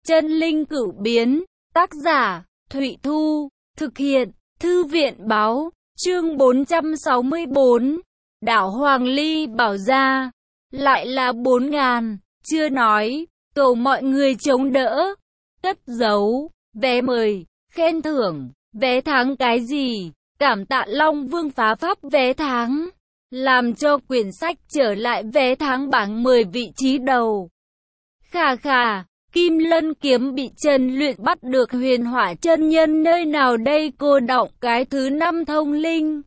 Chân linh cửu biến, tác giả, Thụy Thu, thực hiện, Thư viện báo, chương 464, đảo Hoàng Ly bảo ra, lại là 4.000, chưa nói, cầu mọi người chống đỡ, cất giấu, vé mời, khen thưởng, vé tháng cái gì, cảm tạ Long Vương phá pháp vé tháng, làm cho quyển sách trở lại vé tháng bảng 10 vị trí đầu. Khà khà. Kim Lân kiếm bị Trần Luyện bắt được Huyền Hỏa chân nhân nơi nào đây cô đọng cái thứ 5 thông linh.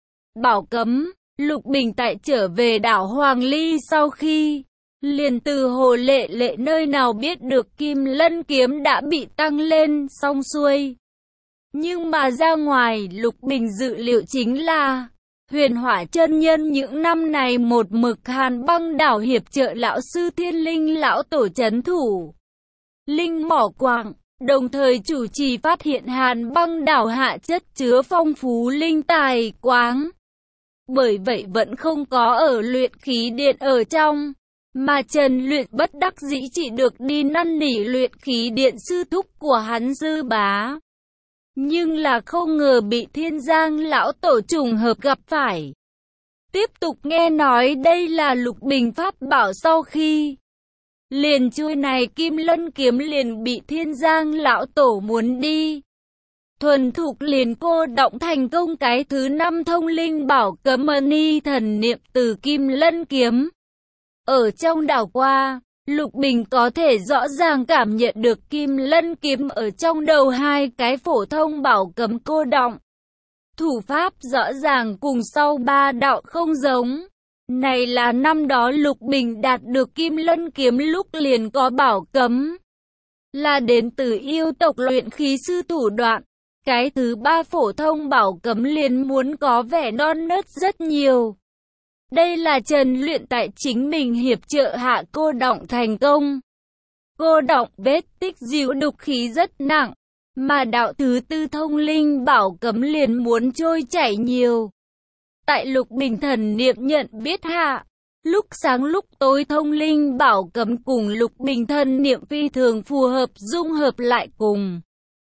Bảo cấm, Lục Bình tại trở về đảo Hoàng Ly sau khi liền từ Hồ Lệ Lệ nơi nào biết được Kim Lân kiếm đã bị tăng lên xong xuôi. Nhưng mà ra ngoài Lục Bình dự liệu chính là Huyền Hỏa chân nhân những năm này một mực Hàn Băng đảo hiệp trợ lão sư Thiên Linh lão tổ trấn thủ linh mỏ quạng, đồng thời chủ trì phát hiện Hàn Băng đảo hạ chất chứa phong phú linh tài quáng. Bởi vậy vẫn không có ở luyện khí điện ở trong, mà Trần Luyện bất đắc dĩ chỉ được đi năn nỉ luyện khí điện sư thúc của hắn Dư Bá. Nhưng là không ngờ bị Thiên Giang lão tổ trùng hợp gặp phải. Tiếp tục nghe nói đây là Lục Bình pháp bảo sau khi liền chui này Kim Lân kiếm liền bị Thiên Giang lão tổ muốn đi. Thuần thục liền cô động thành công cái thứ 5 thông linh bảo cấm mani thần niệm từ Kim Lân kiếm. Ở trong đảo qua, Lục Bình có thể rõ ràng cảm nhận được Kim Lân kiếm ở trong đầu hai cái phổ thông bảo cấm cô động. Thủ pháp rõ ràng cùng sau ba đạo không giống. Này là năm đó Lục Bình đạt được Kim Lân kiếm lúc liền có bảo cấm. Là đến từ yêu tộc luyện khí sư thủ đoạn. Cái thứ 3 phổ thông bảo cấm liền muốn có vẻ non nớt rất nhiều. Đây là Trần Luyện tại chính mình hiệp trợ hạ cô động thành công. Cô động vết tích dịu đục khí rất nặng. Mà đạo thứ 4 thông linh bảo cấm liền muốn trôi chảy nhiều. Tại Lục Bình thần niệm nhận biết hạ, lúc sáng lúc tối thông linh bảo cấm cùng Lục Bình thần niệm phi thường phù hợp dung hợp lại cùng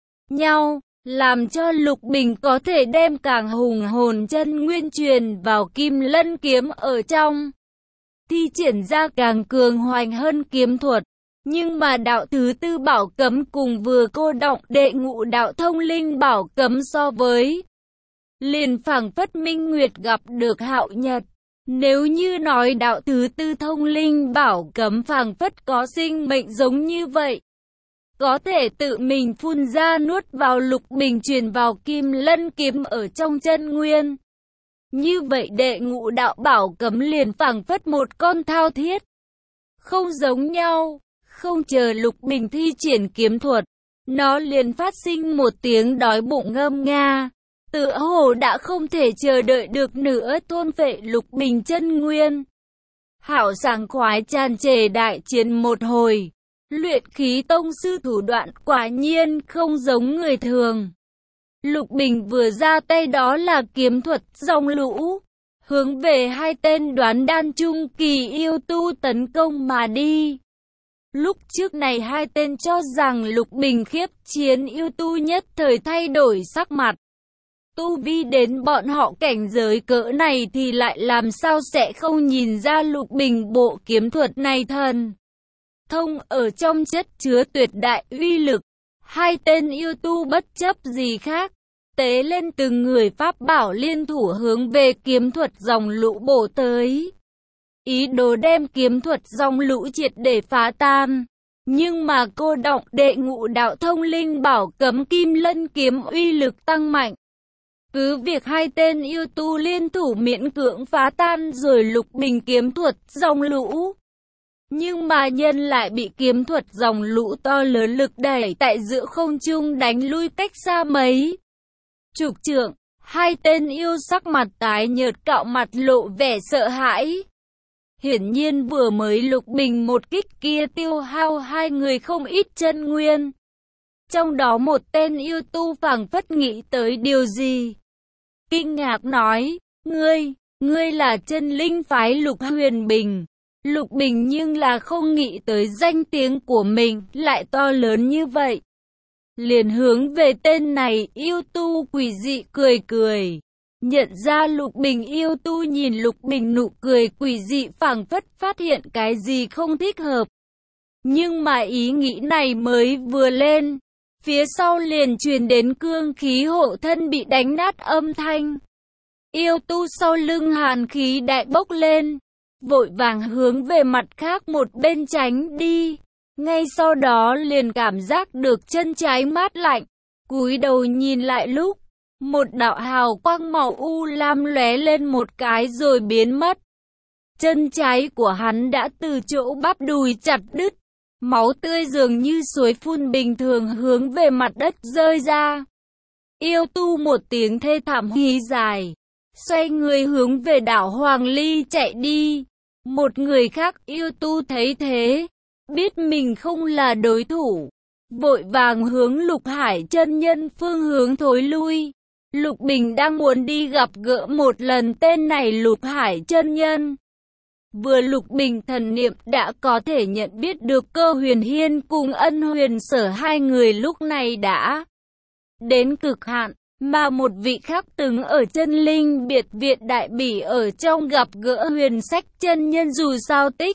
nhau, làm cho Lục Bình có thể đem càng hùng hồn chân nguyên truyền vào Kim Lân kiếm ở trong, thi triển ra càng cường hoành hơn kiếm thuật. Nhưng mà đạo thứ 4 bảo cấm cùng vừa cô động đệ ngũ đạo thông linh bảo cấm so với liền phảng phất minh nguyệt gặp được hạo nhật. Nếu như nói đạo thứ 4 thông linh bảo cấm phảng phất có sinh mệnh giống như vậy, có thể tự mình phun ra nuốt vào Lục Bình truyền vào Kim Lân kiếm ở trong chân nguyên. Như vậy đệ ngũ đạo bảo cấm liền phảng phất một con thao thiết. Không giống nhau, không chờ Lục Bình thi triển kiếm thuật, nó liền phát sinh một tiếng đói bụng ngâm nga. Tựa hồ đã không thể chờ đợi được nữa thôn phệ Lục Bình chân nguyên. Hảo sảng khoái tràn trề đại chiến một hồi. Luyện khí tông sư thủ đoạn quả nhiên không giống người thường. Lục Bình vừa ra tay đó là kiếm thuật dòng lũ, hướng về hai tên đoán đan trung kỳ yêu tu tấn công mà đi. Lúc trước này hai tên cho rằng Lục Bình khiếp chiến yêu tu nhất thời thay đổi sắc mặt. Tu vi đến bọn họ cảnh giới cỡ này thì lại làm sao sẽ không nhìn ra Lục Bình bộ kiếm thuật này thần thông ở trong chất chứa tuyệt đại uy lực. Hai tên yêu tu bất chấp gì khác, tế lên từng người pháp bảo liên thủ hướng về kiếm thuật dòng lũ bổ tới. Ý đồ đem kiếm thuật dòng lũ triệt để phá tan. Nhưng mà cô động đệ ngũ đạo thông linh bảo cấm Kim Lân kiếm uy lực tăng mạnh. Cứ việc hai tên yêu tu liên thủ miễn cưỡng phá tan rồi Lục Bình kiếm thuật dòng lũ. Nhưng mà nhân lại bị kiếm thuật dòng lũ to lớn lực đẩy tại giữa không trung đánh lui cách xa mấy chục trượng. Hai tên yêu sắc mặt tái nhợt cạo mặt lộ vẻ sợ hãi. Hiển nhiên vừa mới Lục Bình một kích kia tiêu hao hai người không ít chân nguyên. Trong đó một tên yêu tu phảng phất nghĩ tới điều gì. Kinh ngạc nói, ngươi là chân linh phái Lục Huyền Bình. Lục Bình nhưng là không nghĩ tới danh tiếng của mình lại to lớn như vậy. Liền hướng về tên này yêu tu quỷ dị cười cười. Nhận ra Lục Bình, yêu tu nhìn Lục Bình nụ cười quỷ dị phảng phất phát hiện cái gì không thích hợp. Nhưng mà ý nghĩ này mới vừa lên, phía sau liền truyền đến cương khí hộ thân bị đánh nát âm thanh. Yêu tu sau lưng hàn khí đại bốc lên, vội vàng hướng về mặt khác một bên tránh đi. Ngay sau đó liền cảm giác được chân trái mát lạnh, cúi đầu nhìn lại lúc, một đạo hào quang màu u lam lóe lên một cái rồi biến mất. Chân trái của hắn đã từ chỗ bắp đùi chặt đứt, máu tươi dường như suối phun bình thường hướng về mặt đất rơi ra. Yêu tu một tiếng thê thảm hí dài, xoay người hướng về đảo Hoàng Ly chạy đi. Một người khác yêu tu thấy thế, biết mình không là đối thủ, vội vàng hướng Lục Hải chân nhân phương hướng thối lui. Lục Bình đang muốn đi gặp gỡ một lần tên này Lục Hải chân nhân. Vừa Lục Bình thần niệm đã có thể nhận biết được Cơ Huyền Hiên cùng Ân Huyền Sở hai người lúc này đã đến cực hạn, mà một vị khác từng ở Chân Linh Biệt Viện Đại Bỉ ở trong gặp gỡ Huyền Sách chân nhân dù sao tích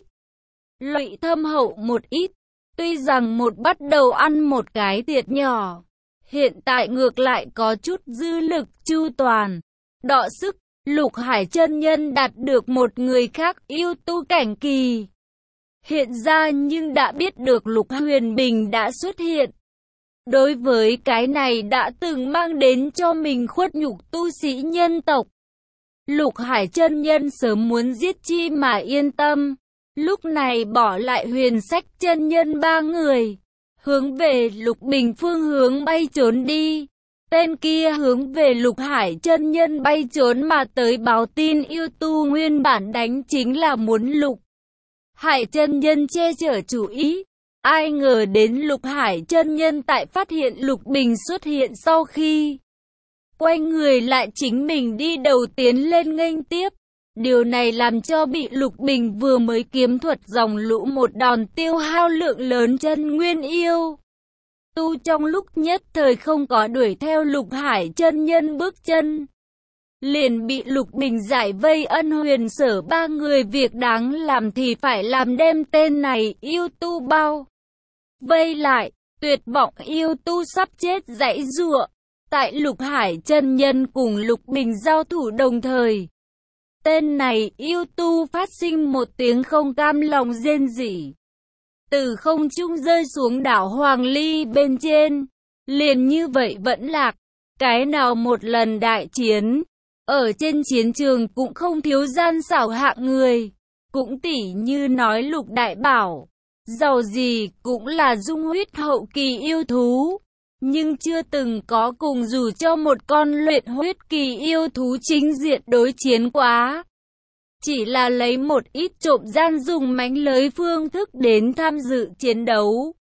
lũy thâm hậu một ít, tuy rằng một bắt đầu ăn một cái thiệt nhỏ, hiện tại ngược lại có chút dư lực chu toàn, đọ sức. Lục Hải chân nhân đạt được một người khác yêu tu cảnh kỳ. Hiện ra nhưng đã biết được Lục Huyền Bình đã xuất hiện. Đối với cái này đã từng mang đến cho mình khuất nhục tu sĩ nhân tộc, Lục Hải chân nhân sớm muốn giết chi mà yên tâm. Lúc này bỏ lại Huyền Sách chân nhân ba người, hướng về Lục Bình phương hướng bay trốn đi. Tên kia hướng về Lục Hải chân nhân bay trốn mà tới báo tin yêu tu nguyên bản đánh chính là muốn Lục Hải chân nhân che chở chủ ý. Ai ngờ đến Lục Hải chân nhân tại phát hiện Lục Bình xuất hiện sau khi quay người lại chính mình đi đầu tiến lên nghênh tiếp. Điều này làm cho bị Lục Bình vừa mới kiếm thuật dòng lũ một đòn tiêu hao lượng lớn chân nguyên yêu tu, trong lúc nhất thời không có đuổi theo Lục Hải chân nhân bước chân, liền bị Lục Bình giải vây. Ân Huyền Sở ba người việc đáng làm thì phải làm, đem tên này yêu tu bao vây lại. Tuyệt vọng yêu tu sắp chết giãy giụa. Tại Lục Hải chân nhân cùng Lục Bình giao thủ đồng thời, tên này yêu tu phát sinh một tiếng không cam lòng rên rỉ, từ không trung rơi xuống đảo Hoàng Ly bên trên. Liền như vậy vẫn lạc. Cái nào một lần đại chiến, ở trên chiến trường cũng không thiếu gian xảo hạng người. Cũng tỉ như nói Lục Đại Bảo, giàu gì cũng là dung huyết hậu kỳ yêu thú, nhưng chưa từng có cùng dù cho một con luyện huyết kỳ yêu thú chính diện đối chiến quá. Chỉ là lấy một ít trộm gian dùng mánh lới phương thức đến tham dự chiến đấu.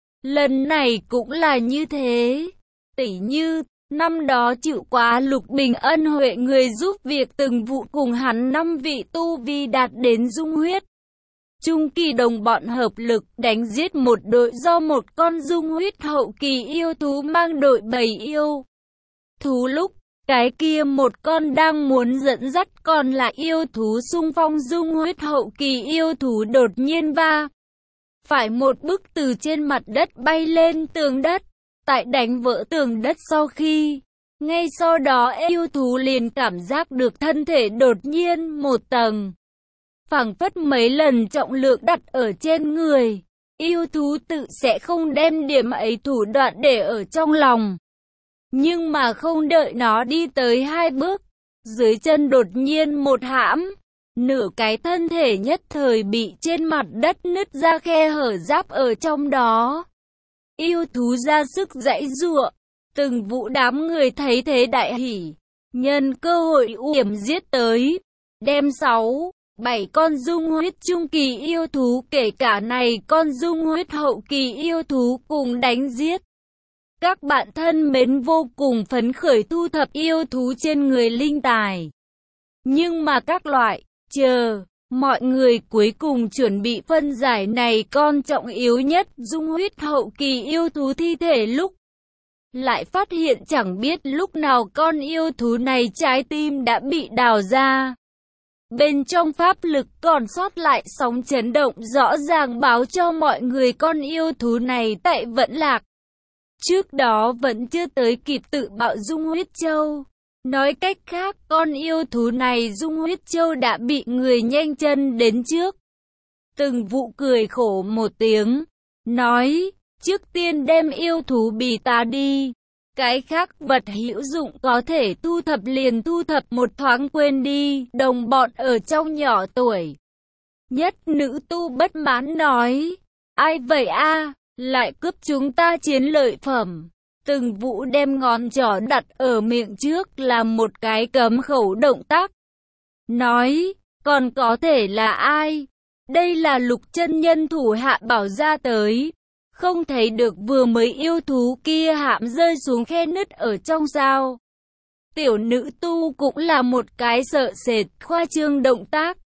Lần này cũng là như thế. Tỉ như, năm đó chịu quá Lục Bình ân huệ người giúp việc từng vụ cùng hắn 5 vị tu vi đạt đến dung huyết trung kỳ đồng bọn hợp lực đánh giết một đội do một con dung huyết hậu kỳ yêu thú mang đội bầy yêu thú. Lúc cái kia một con đang muốn dẫn dắt còn lại yêu thú xung phong dung huyết hậu kỳ yêu thú đột nhiên va phải một bức từ trên mặt đất bay lên tường đất. Tại đánh vỡ tường đất sau khi, ngay sau đó yêu thú liền cảm giác được thân thể đột nhiên một tầng, phảng phất mấy lần trọng lượng đặt ở trên người. Yêu thú tự sẽ không đem điểm ấy thủ đoạn để ở trong lòng. Nhưng mà không đợi nó đi tới 2 bước, dưới chân đột nhiên một hãm, nửa cái thân thể nhất thời bị trên mặt đất nứt ra khe hở giáp ở trong đó. Yêu thú ra sức giãy giụa, từng vụ đám người thấy thế đại hỉ, nhân cơ hội yểm giết tới, đem 6-7 con dung huyết trung kỳ yêu thú kể cả này con dung huyết hậu kỳ yêu thú cùng đánh giết. Các bạn thân mến, vô cùng phấn khởi thu thập yêu thú trên người linh tài. Nhưng mà các loại, chờ Mọi người cuối cùng chuẩn bị phân giải này con trọng yếu nhất dung huyết hậu kỳ yêu thú thi thể lúc lại phát hiện chẳng biết lúc nào con yêu thú này trái tim đã bị đào ra. Bên trong pháp lực còn sót lại sóng chấn động rõ ràng báo cho mọi người con yêu thú này tại vẫn lạc. Trước đó vẫn chưa tới kịp tự bạo dung huyết châu. Nói cách khác, con yêu thú này dung huyết châu đã bị người nhanh chân đến trước. Từng Vũ cười khổ một tiếng, nói, trước tiên đem yêu thú bì ta đi. Cái khác vật hữu dụng có thể thu thập liền thu thập một thoáng quên đi, đồng bọn ở trong nhỏ tuổi. Nhất nữ tu bất mãn nói, ai vậy a, lại cướp chúng ta chiến lợi phẩm. Từng Vũ đem ngón trỏ đặt ở miệng trước làm một cái cấm khẩu động tác. Nói, còn có thể là ai? Đây là Lục chân nhân thủ hạ bảo ra tới. Không thấy được vừa mới yêu thú kia hãm rơi xuống khe nứt ở trong sao. Tiểu nữ tu cũng là một cái sợ sệt khoa trương động tác.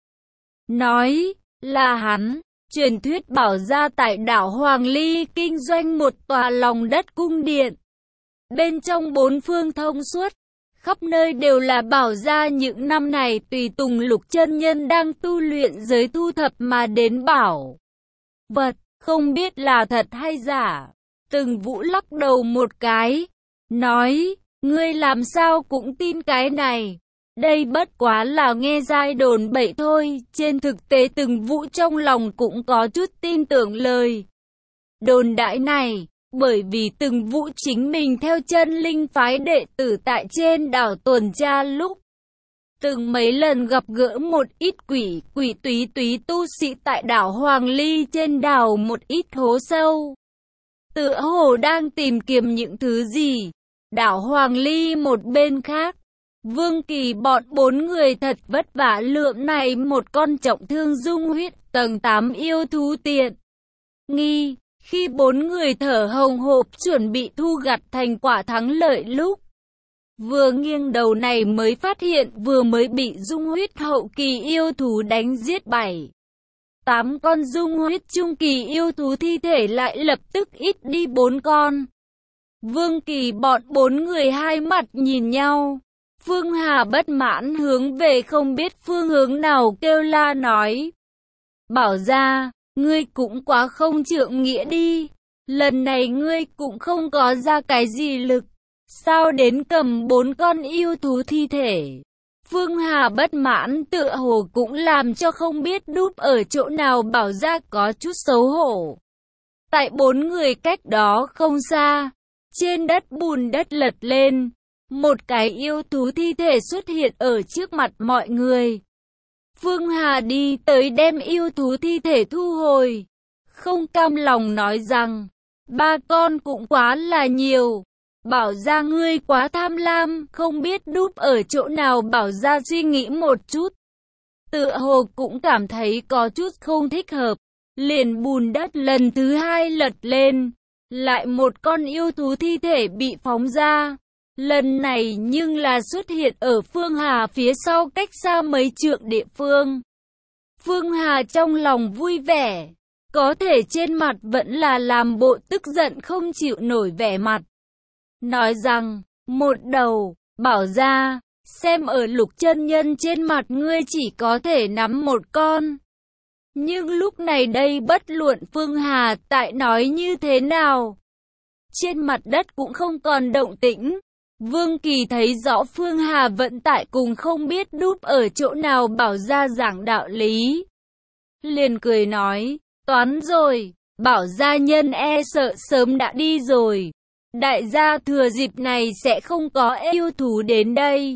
Nói, là hắn. Truyền thuyết bảo ra tại đảo Hoàng Ly kinh doanh một tòa lòng đất cung điện. Bên trong bốn phương thông suốt, khắp nơi đều là bảo ra những năm này tùy tùng Lục chân nhân đang tu luyện giới thu thập mà đến bảo vật, không biết là thật hay giả. Từng Vũ lắc đầu một cái, nói, ngươi làm sao cũng tin cái này. Đây bất quá là nghe dai đồn bậy thôi, trên thực tế Từng Vũ trong lòng cũng có chút tin tưởng lời đồn đại này. Bởi vì Từng Vũ chính mình theo chân linh phái đệ tử tại trên đảo tuần tra lúc từng mấy lần gặp gỡ một ít quỷ túy tu sĩ tại đảo Hoàng Ly trên đảo một ít hố sâu. Tựa hồ đang tìm kiếm những thứ gì. Đảo Hoàng Ly một bên khác, Vương Kỳ bọn 4 người thật vất vả lượm này một con trọng thương dung huyết tầng 8 yêu thú tiện nghi. Khi 4 người thở hồng hộc chuẩn bị thu gặt thành quả thắng lợi lúc vừa nghiêng đầu này mới phát hiện vừa mới bị dung huyết hậu kỳ yêu thú đánh giết 7-8 con dung huyết trung kỳ yêu thú thi thể lại lập tức ít đi 4 con. Vương Kỳ bọn 4 người hai mặt nhìn nhau. Phương Hà bất mãn hướng về không biết phương hướng nào kêu la nói, bảo ra, ngươi cũng quá không trượng nghĩa đi. Lần này ngươi cũng không có ra cái gì lực. Sao đến cầm 4 con yêu thú thi thể? Phương Hà bất mãn tựa hồ cũng làm cho không biết đúp ở chỗ nào bảo ra có chút xấu hổ. Tại 4 người cách đó không xa, trên đất bùn đất lật lên. Một cái yêu thú thi thể xuất hiện ở trước mặt mọi người. Phương Hà đi tới đem yêu thú thi thể thu hồi. Không cam lòng nói rằng, 3 con cũng quá là nhiều. Bảo ra ngươi quá tham lam, không biết đúp ở chỗ nào. Bảo ra suy nghĩ một chút. Tựa hồ cũng cảm thấy có chút không thích hợp. Liền bùn đất lần thứ 2 lật lên. Lại một con yêu thú thi thể bị phóng ra. Lần này nhưng là xuất hiện ở Phương Hà phía sau cách xa mấy trượng địa phương. Phương Hà trong lòng vui vẻ, có thể trên mặt vẫn là làm bộ tức giận không chịu nổi vẻ mặt. Nói rằng, một đầu, bảo ra, xem ở Lục chân nhân trên mặt ngươi chỉ có thể nắm một con. Nhưng lúc này đây bất luận Phương Hà tại nói như thế nào, trên mặt đất cũng không còn động tĩnh. Vương Kỳ thấy rõ Phương Hà vẫn tại cùng không biết đúp ở chỗ nào bảo ra giảng đạo lý. Liền cười nói, toán rồi, bảo gia nhân e sợ sớm đã đi rồi. Đại gia thừa dịp này sẽ không có yêu thú đến đây.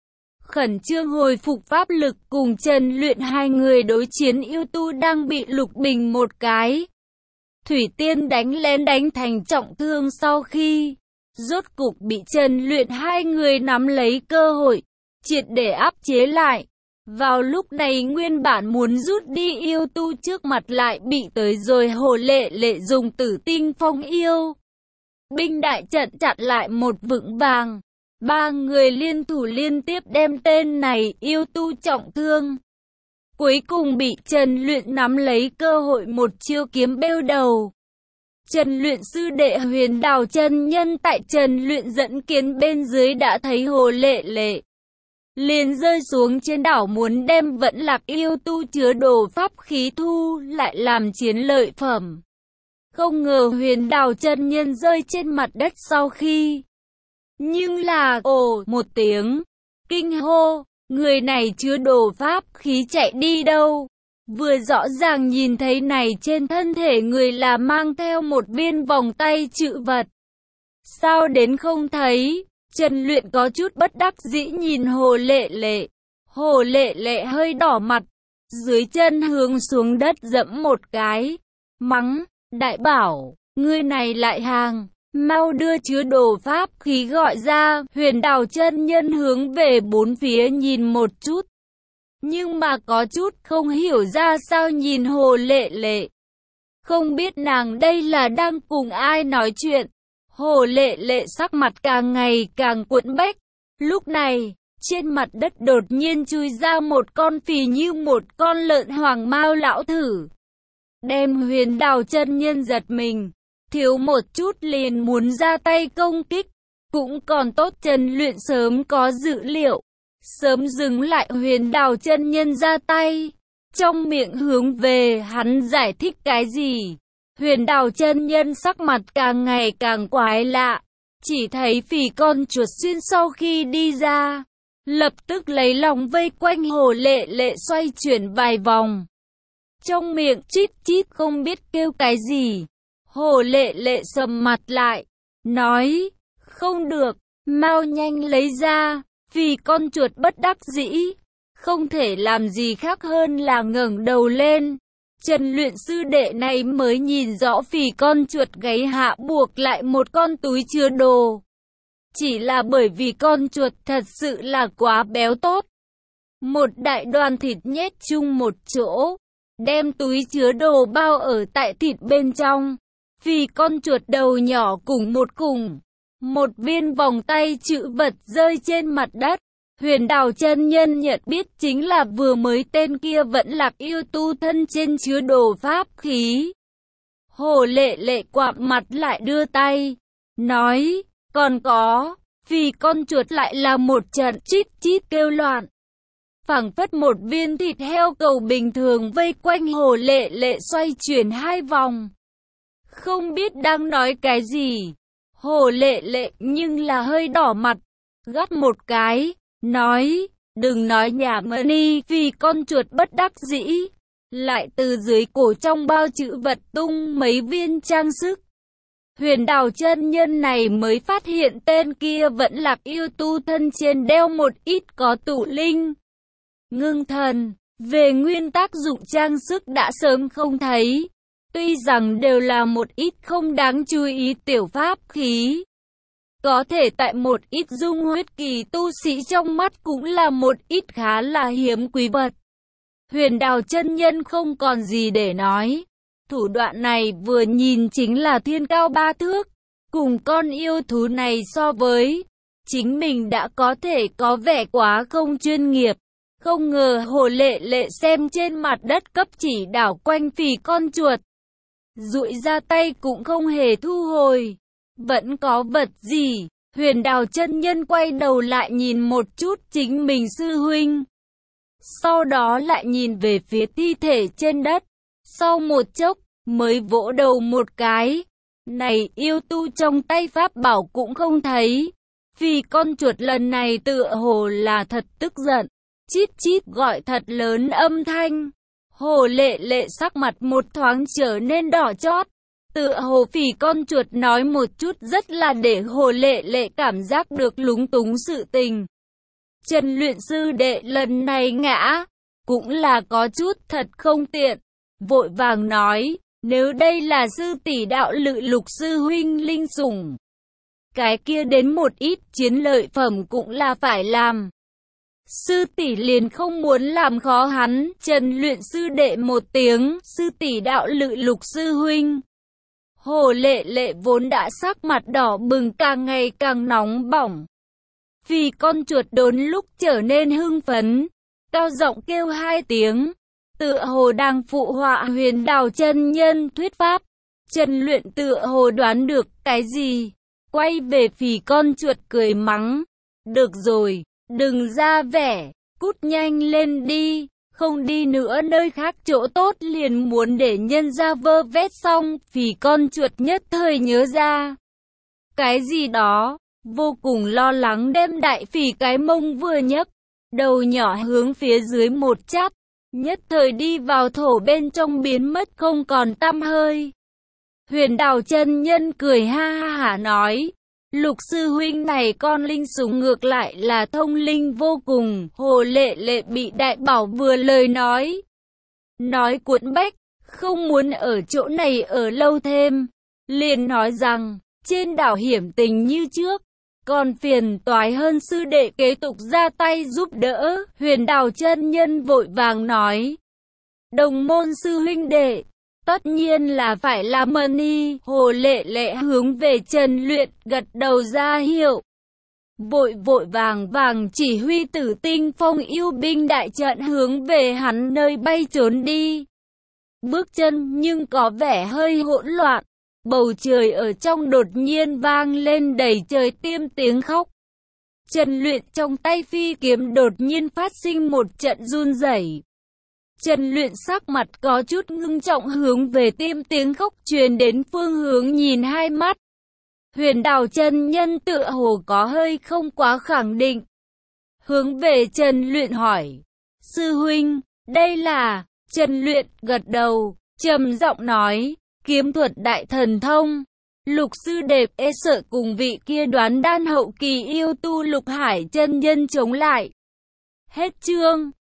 Khẩn trương hồi phục pháp lực cùng Trần Luyện hai người đối chiến yêu tu đang bị Lục Bình một cái Thủy Tiên đánh lén đánh thành trọng thương sau khi rốt cục bị Trần Luyện hai người nắm lấy cơ hội, triệt để áp chế lại. Vào lúc này nguyên bản muốn rút đi yêu tu trước mặt lại bị tới rồi Hồ Lệ Lệ dùng Tử Tinh Phong yêu binh đại trận chặn lại một vững vàng. 3 người liên thủ liên tiếp đem tên này yêu tu trọng thương. cuối cùng bị Trần Luyện nắm lấy cơ hội một chiêu kiếm bêu đầu. Trần Luyện sư đệ Huyền Đào chân nhân tại Trần Luyện dẫn kiến bên dưới đã thấy Hồ Lệ Lệ, liền rơi xuống trên đảo muốn đem Vẫn Lạc yêu tu chứa đồ pháp khí thu lại làm chiến lợi phẩm. Không ngờ Huyền Đào chân nhân rơi trên mặt đất sau khi, nhưng là ồ một tiếng, kinh hô, người này chứa đồ pháp khí chạy đi đâu? Vừa rõ ràng nhìn thấy này trên thân thể người là mang theo một viên vòng tay trữ vật. Sao đến không thấy? Trần Luyện có chút bất đắc dĩ nhìn Hồ Lệ Lệ. Hồ Lệ Lệ hơi đỏ mặt, dưới chân hướng xuống đất dẫm một cái, mắng, đại bảo, ngươi này lại hàng, mau đưa chứa đồ pháp khí gọi ra. Huyền Đào chân nhân hướng về bốn phía nhìn một chút, nhưng mà có chút không hiểu ra sao nhìn Hồ Lệ Lệ. Không biết nàng đây là đang cùng ai nói chuyện. Hồ Lệ Lệ sắc mặt càng ngày càng quẫn bách. Lúc này, trên mặt đất đột nhiên chui ra một con phì như một con lợn hoàng mao lão thử, đem Huyền Đào chân nhân giật mình, thiếu một chút liền muốn ra tay công kích. Cũng còn tốt Trần Luyện sớm có dự liệu, sớm dừng lại Huyền Đào chân nhân ra tay, trong miệng hướng về hắn giải thích cái gì. Huyền Đào chân nhân sắc mặt càng ngày càng quái lạ, chỉ thấy phì con chuột xuyên sau khi đi ra, lập tức lấy lòng vây quanh Hồ Lệ Lệ xoay chuyển vài vòng, trong miệng chít chít không biết kêu cái gì. Hồ Lệ Lệ sầm mặt lại, nói, không được, mau nhanh lấy ra. Vì con chuột bất đắc dĩ, không thể làm gì khác hơn là ngẩng đầu lên. Trần Luyện sư đệ này mới nhìn rõ phì con chuột gáy hạ buộc lại một con túi chứa đồ. Chỉ là bởi vì con chuột thật sự là quá béo tốt. Một đại đoàn thịt nhét chung một chỗ, đem túi chứa đồ bao ở tại thịt bên trong. Phì con chuột đầu nhỏ cùng một viên vòng tay trữ vật rơi trên mặt đất. Huyền Đào chân nhân nhận biết chính là vừa mới tên kia Vẫn Lạc yêu tu thân trên chứa đồ pháp khí. Hồ Lệ Lệ quạm mặt lại đưa tay, nói, còn có, vì con chuột lại là một trận chít chít kêu loạn. Phảng phất một viên thịt heo cầu bình thường vây quanh Hồ Lệ Lệ xoay chuyển hai vòng. Không biết đang nói cái gì. Hồ Lệ Lệ nhưng là hơi đỏ mặt, gắt một cái, nói, đừng nói nhảm đi. Vì con chuột bất đắc dĩ, lại từ dưới cổ trong bao chữ vật tung mấy viên trang sức. Huyền Đào chân nhân này mới phát hiện tên kia Vẫn Lạc yêu tu thân trên đeo một ít có tụ linh, ngưng thần. Về nguyên tác dụng trang sức đã sớm không thấy. Tuy rằng đều là một ít không đáng chú ý tiểu pháp khí, có thể tại một ít dung huyết kỳ tu sĩ trong mắt cũng là một ít khá là hiếm quý vật. Huyền Đào chân nhân không còn gì để nói. Thủ đoạn này vừa nhìn chính là thiên cao ba thước. Cùng con yêu thú này so với, chính mình đã có thể có vẻ quá không chuyên nghiệp. Không ngờ Hồ Lệ Lệ xem trên mặt đất cấp chỉ đảo quanh phì con chuột, dụi ra tay cũng không hề thu hồi. Vẫn có vật gì? Huyền Đào chân nhân quay đầu lại nhìn một chút chính mình sư huynh, sau đó lại nhìn về phía thi thể trên đất. Sau một chốc, mới vỗ đầu một cái. Này yêu tu trong tay pháp bảo cũng không thấy. Vì con chuột lần này tựa hồ là thật tức giận, chít chít gọi thật lớn âm thanh. Hồ Lệ Lệ sắc mặt một thoáng trở nên đỏ chót. Tựa hồ phỉ con chuột nói một chút rất là để Hồ Lệ Lệ cảm giác được lúng túng sự tình. Trần Luyện sư đệ lần này ngã, cũng là có chút thật không tiện. Vội vàng nói, nếu đây là sư tỷ đạo lự lục sư huynh linh sủng, cái kia đến một ít chiến lợi phẩm cũng là phải làm. Sư tỷ liền không muốn làm khó hắn. Trần Luyện sư đệ một tiếng, sư tỷ đạo lự lục sư huynh. Hồ Lệ Lệ vốn đã sắc mặt đỏ bừng càng ngày càng nóng bỏng. Vì con chuột đốn lúc trở nên hưng phấn, cao giọng kêu hai tiếng, tựa hồ đang phụ họa Huyền Đào chân nhân thuyết pháp. Trần Luyện tựa hồ đoán được cái gì, quay về phì con chuột cười mắng. Được rồi, đừng ra vẻ, cút nhanh lên đi, không đi nữa nơi khác chỗ tốt liền muốn để nhân ra vơ vét xong. Phì con chuột nhất thời nhớ ra cái gì đó, vô cùng lo lắng đem đại phì cái mông vừa nhấc, đầu nhỏ hướng phía dưới một chắp, nhất thời đi vào thổ bên trong biến mất không còn tăm hơi. Huyền Đào chân nhân cười ha ha hả nói, Lục sư huynh này con linh sủng ngược lại là thông linh vô cùng. Hồ Lệ Lệ bị đại bảo vừa lời nói cuốn bách, không muốn ở chỗ này ở lâu thêm, liền nói rằng trên đảo hiểm tình như trước, còn phiền toái hơn sư đệ kế tục ra tay giúp đỡ. Huyền Đào chân nhân vội vàng nói, đồng môn sư huynh đệ, tất nhiên là phải làm ơn. Hồ Lệ Lệ hướng về Trần Luyện gật đầu ra hiệu, vội vàng chỉ huy Tử Tinh Phong yêu binh đại trận hướng về hắn nơi bay trốn đi. Bước chân nhưng có vẻ hơi hỗn loạn, bầu trời ở trong đột nhiên vang lên đầy trời tiêm tiếng khóc. Trần Luyện trong tay phi kiếm đột nhiên phát sinh một trận run rẩy. Trần Luyện sắc mặt có chút ngưng trọng hướng về tiêm tiếng khóc truyền đến phương hướng nhìn hai mắt. Huyền Đào chân nhân tựa hồ có hơi không quá khẳng định, hướng về Trần Luyện hỏi, sư huynh, đây là... Trần Luyện gật đầu, trầm giọng nói, kiếm thuật đại thần thông. Lục sư đệ e sợ cùng vị kia đoán đan hậu kỳ yêu tu Lục Hải chân nhân chống lại. Hết chương.